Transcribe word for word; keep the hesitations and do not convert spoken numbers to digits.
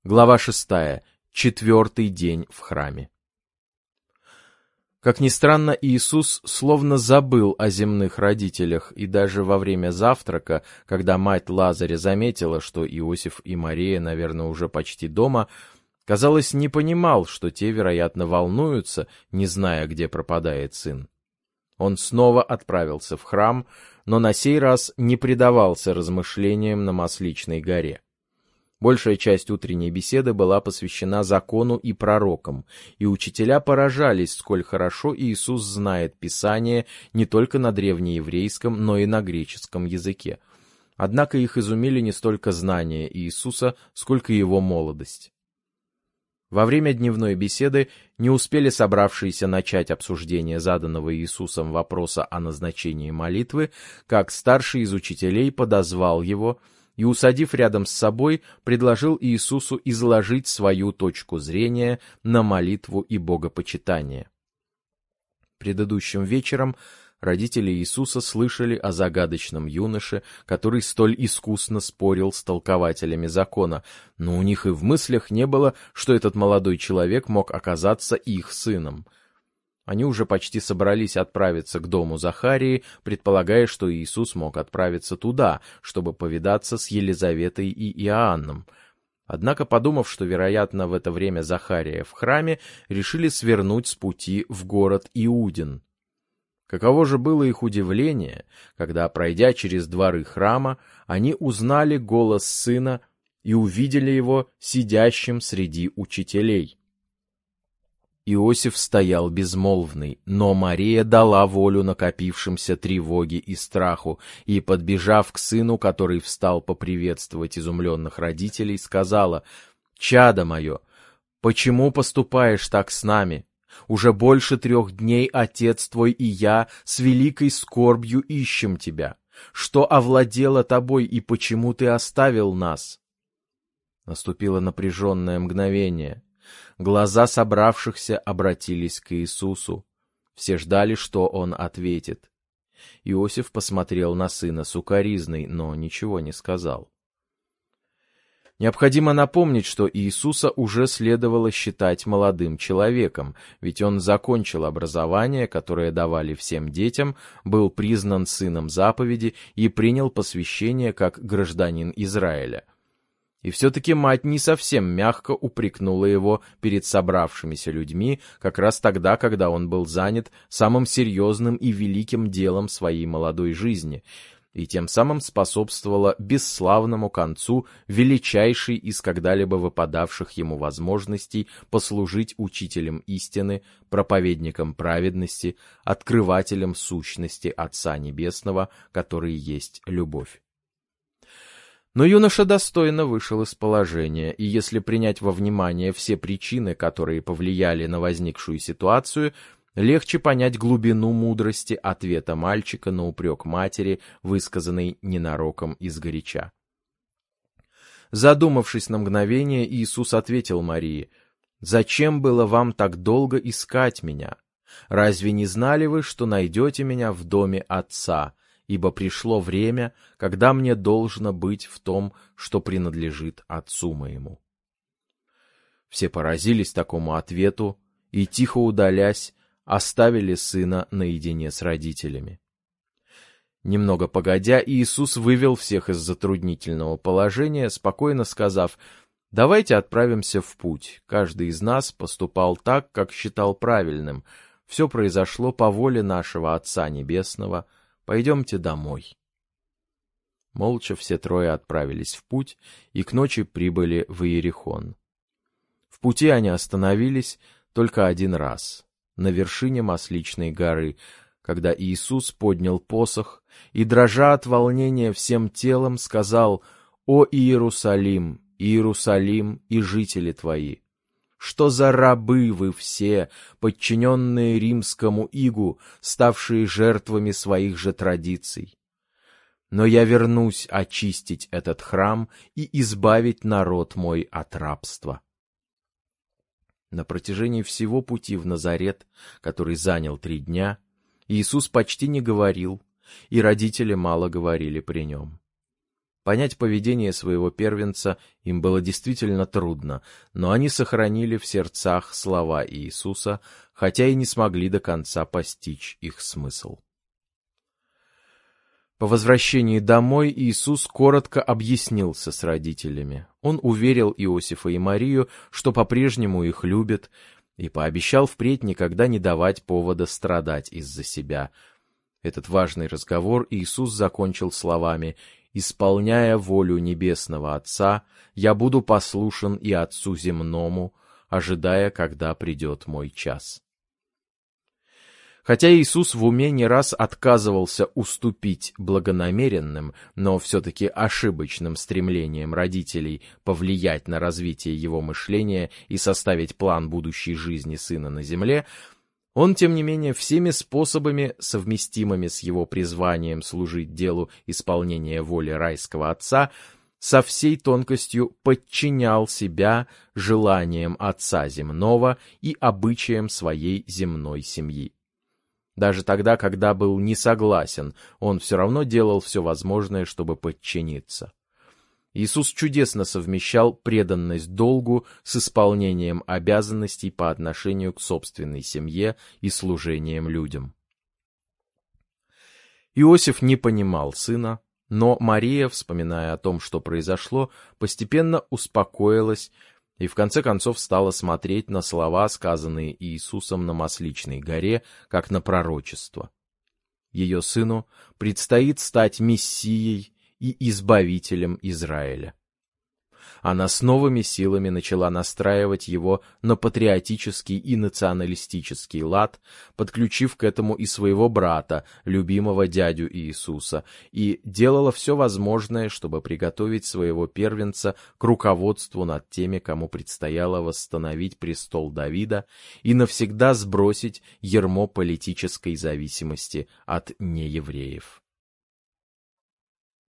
Глава шестая. Четвертый день в храме. Как ни странно, Иисус словно забыл о земных родителях, и даже во время завтрака, когда мать Лазаря заметила, что Иосиф и Мария, наверное, уже почти дома, казалось, не понимал, что те, вероятно, волнуются, не зная, где пропадает сын. Он снова отправился в храм, но на сей раз не предавался размышлениям на Масличной горе. Большая часть утренней беседы была посвящена закону и пророкам, и учителя поражались, сколь хорошо Иисус знает Писание не только на древнееврейском, но и на греческом языке. Однако их изумили не столько знания Иисуса, сколько его молодость. Во время дневной беседы не успели собравшиеся начать обсуждение заданного Иисусом вопроса о назначении молитвы, как старший из учителей подозвал его и, усадив рядом с собой, предложил Иисусу изложить свою точку зрения на молитву и богопочитание. Предыдущим вечером родители Иисуса слышали о загадочном юноше, который столь искусно спорил с толкователями закона, но у них и в мыслях не было, что этот молодой человек мог оказаться их сыном. Они уже почти собрались отправиться к дому Захарии, предполагая, что Иисус мог отправиться туда, чтобы повидаться с Елизаветой и Иоанном. Однако, подумав, что, вероятно, в это время Захария в храме, решили свернуть с пути в город Иудин. Каково же было их удивление, когда, пройдя через дворы храма, они узнали голос сына и увидели его сидящим среди учителей. Иосиф стоял безмолвный, но Мария дала волю накопившимся тревоге и страху, и, подбежав к сыну, который встал поприветствовать изумленных родителей, сказала: «Чадо мое, почему поступаешь так с нами? Уже больше трех дней отец твой и я с великой скорбью ищем тебя. Что овладело тобой, и почему ты оставил нас?» Наступило напряженное мгновение. Глаза собравшихся обратились к Иисусу. Все ждали, что он ответит. Иосиф посмотрел на сына с укоризной, но ничего не сказал. Необходимо напомнить, что Иисуса уже следовало считать молодым человеком, ведь он закончил образование, которое давали всем детям, был признан сыном заповеди и принял посвящение как гражданин Израиля. И все-таки мать не совсем мягко упрекнула его перед собравшимися людьми, как раз тогда, когда он был занят самым серьезным и великим делом своей молодой жизни, и тем самым способствовала бесславному концу величайшей из когда-либо выпадавших ему возможностей послужить учителем истины, проповедником праведности, открывателем сущности Отца Небесного, который есть любовь. Но юноша достойно вышел из положения, и если принять во внимание все причины, которые повлияли на возникшую ситуацию, легче понять глубину мудрости ответа мальчика на упрек матери, высказанный ненароком изгоряча. Задумавшись на мгновение, Иисус ответил Марии: «Зачем было вам так долго искать меня? Разве не знали вы, что найдете меня в доме Отца? Ибо пришло время, когда мне должно быть в том, что принадлежит Отцу моему». Все поразились такому ответу и, тихо удалясь, оставили сына наедине с родителями. Немного погодя, Иисус вывел всех из затруднительного положения, спокойно сказав: «Давайте отправимся в путь. Каждый из нас поступал так, как считал правильным. Все произошло по воле нашего Отца Небесного. Пойдемте домой». Молча все трое отправились в путь и к ночи прибыли в Иерихон. В пути они остановились только один раз, на вершине Масличной горы, когда Иисус поднял посох и, дрожа от волнения всем телом, сказал: «О Иерусалим, Иерусалим и жители твои! Что за рабы вы все, подчиненные римскому игу, ставшие жертвами своих же традиций? Но я вернусь очистить этот храм и избавить народ мой от рабства». На протяжении всего пути в Назарет, который занял три дня, Иисус почти не говорил, и родители мало говорили при нем. Понять поведение своего первенца им было действительно трудно, но они сохранили в сердцах слова Иисуса, хотя и не смогли до конца постичь их смысл. По возвращении домой Иисус коротко объяснился с родителями. Он уверил Иосифа и Марию, что по-прежнему их любит, и пообещал впредь никогда не давать повода страдать из-за себя. Этот важный разговор Иисус закончил словами: «Исполняя волю Небесного Отца, я буду послушен и Отцу земному, ожидая, когда придет мой час». Хотя Иисус в уме не раз отказывался уступить благонамеренным, но все-таки ошибочным стремлениям родителей повлиять на развитие его мышления и составить план будущей жизни сына на земле, он, тем не менее, всеми способами, совместимыми с его призванием служить делу исполнения воли райского Отца, со всей тонкостью подчинял себя желаниям Отца земного и обычаям своей земной семьи. Даже тогда, когда был не согласен, он все равно делал все возможное, чтобы подчиниться. Иисус чудесно совмещал преданность долгу с исполнением обязанностей по отношению к собственной семье и служением людям. Иосиф не понимал сына, но Мария, вспоминая о том, что произошло, постепенно успокоилась и в конце концов стала смотреть на слова, сказанные Иисусом на Масличной горе, как на пророчество. Ее сыну предстоит стать Мессией и Избавителем Израиля. Она с новыми силами начала настраивать его на патриотический и националистический лад, подключив к этому и своего брата, любимого дядю Иисуса, и делала все возможное, чтобы приготовить своего первенца к руководству над теми, кому предстояло восстановить престол Давида и навсегда сбросить ярмо политической зависимости от неевреев.